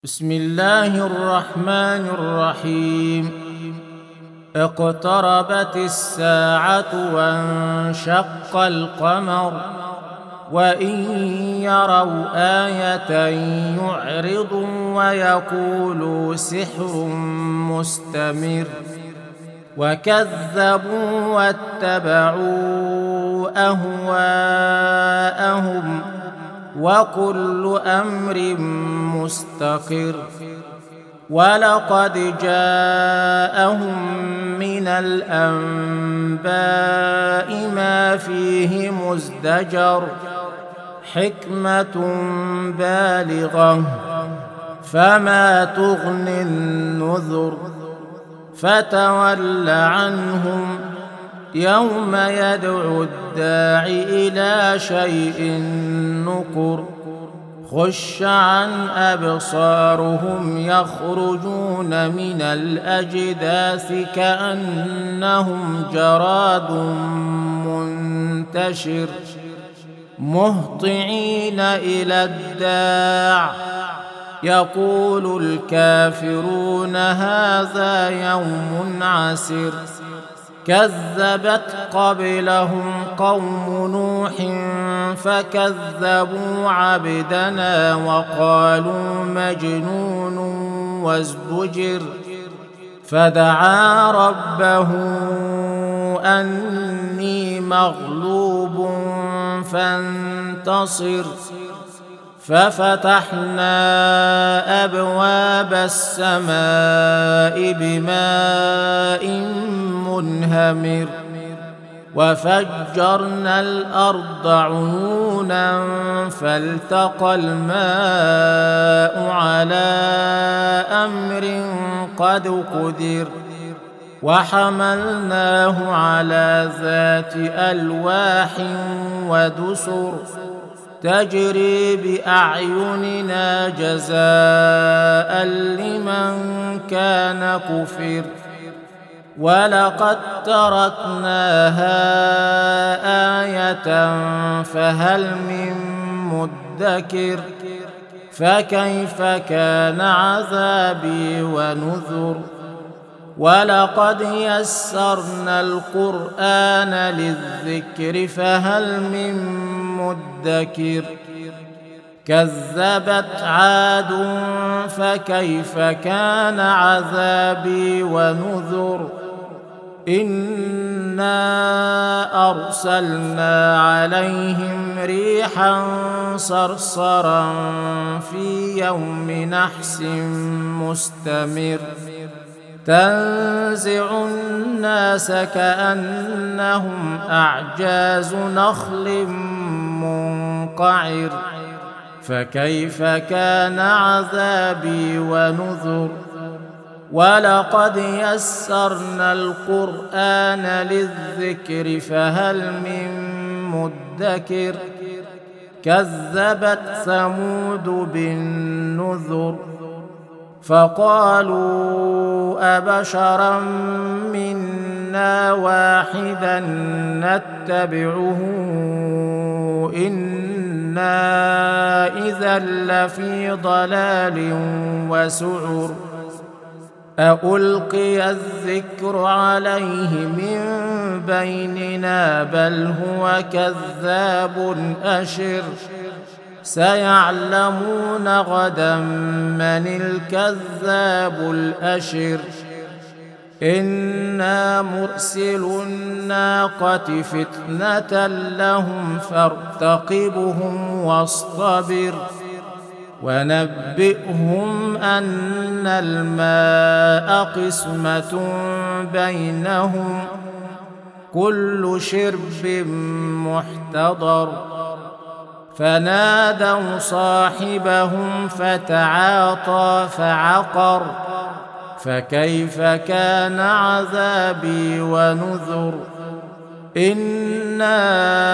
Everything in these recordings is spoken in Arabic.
بسم الله الرحمن الرحيم. اقتربت الساعة وانشق القمر وإن يروا آية يعرضوا ويقولوا سحر مستمر وكذبوا واتبعوا أهواءهم وكل أمر مستقر. ولقد جاءهم من الأنباء ما فيه مزدجر حكمة بالغة فما تغني النذر. فتول عنهم يوم يدعو الداع إلى شيء نكر. خش عن أبصارهم يخرجون من الأجداث كأنهم جراد منتشر مهطعين إلى الداع يقول الكافرون هذا يوم عسر. كذبت قبلهم قوم نوح فكذبوا عبدنا وقالوا مجنون وازدجر. فدعا ربه أني مغلوب فانتصر. ففتحنا أبواب السماء بماء منهمر وفجرنا الأرض عيونا فالتقى الماء على أمر قد قدر. وحملناه على ذات ألواح ودسر تجري بأعيننا جزاء لمن كان كفر. ولقد تركناها آية فهل من مدكر. فكيف كان عذابي ونذر. ولقد يسرنا القرآن للذكر فهل من مدكر. كذبت عاد فكيف كان عذابي ونذر. إنا أرسلنا عليهم ريحا صرصرا في يوم نحس مستمر تنزع الناس كأنهم أعجاز نخل منقعر. فكيف كان عذابي ونذر. ولقد يسرنا القرآن للذكر فهل من مدكر. كذبت ثمود بالنذر فقالوا أبشرا منا واحدا نتبعه إنا إذا لفي ضلال وسعر. ألقي الذكر عليه من بيننا بل هو كذاب أشر. سيعلمون غدا من الكذاب الأشر. إنا مرسل الناقة فتنة لهم فارتقبهم واصطبر. ونبئهم أن الماء قسمة بينهم كل شرب محتضر. فنادوا صاحبهم فتعاطى فعقر. فكيف كان عذابي ونذر. إنا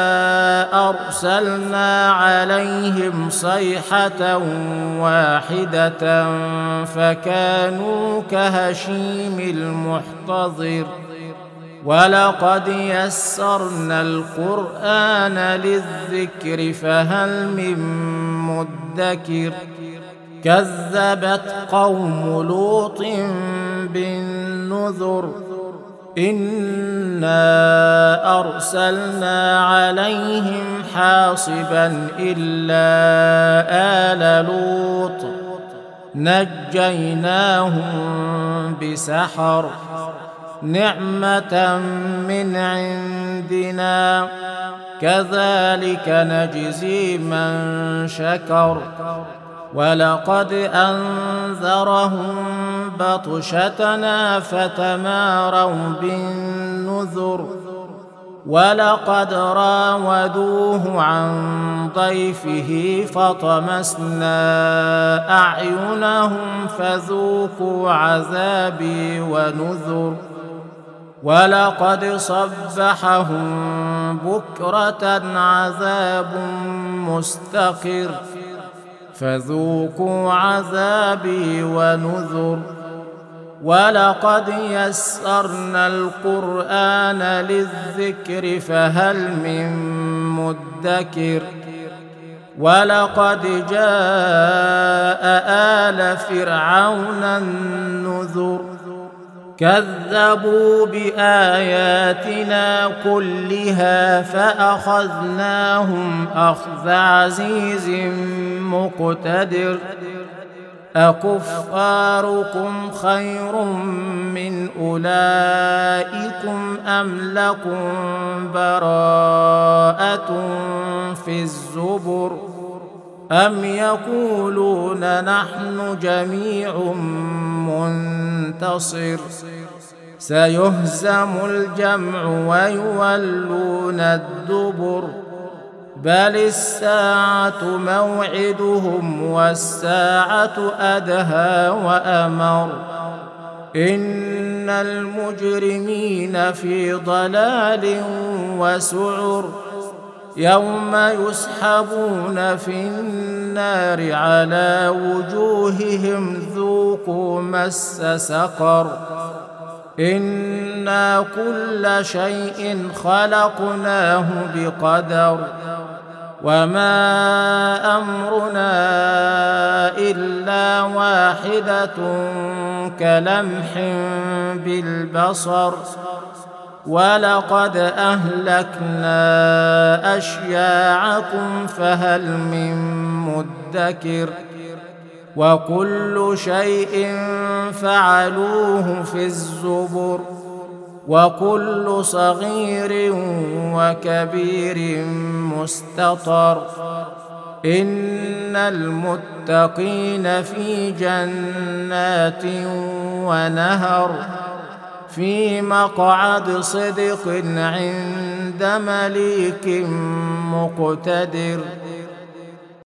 أرسلنا عليهم صيحة واحدة فكانوا كهشيم المحتضر. ولقد يسرنا القرآن للذكر فهل من مدكر. كذبت قوم لوط بالنذر إنا أرسلنا عليهم حاصبا إلا آل لوط نجيناهم بسحر نعمة من عندنا كذلك نجزي من شكر ولقد أنذرهم بطشتنا فتماروا بالنذر ولقد راودوه عن ضيفه فطمسنا أعينهم فذوقوا عذابي ونذر ولقد صبحهم بكرة عذاب مستقر فذوقوا عذابي ونذر ولقد يسرنا القرآن للذكر فهل من مدكر ولقد جاء آل فرعون النذر كذبوا بآياتنا كلها فأخذناهم أخذ عزيز مقتدر أكفاركم خير من أولئكم أم لكم براءة في الزبر أم يقولون نحن جميع منتصر سيهزم الجمع ويولون الدبر بل الساعة موعدهم والساعة أدهى وأمر إن المجرمين في ضلال وسعر يوم يسحبون في النار على وجوههم ذوقوا مس سقر إنا كل شيء خلقناه بقدر وما أمرنا إلا واحدة كلمح بالبصر ولقد أهلكنا أشياعكم فهل من مدكر وكل شيء فعلوه في الزبر وكل صغير وكبير مستطر إن المتقين في جنات ونهر في مقعد صدق عند مليك مقتدر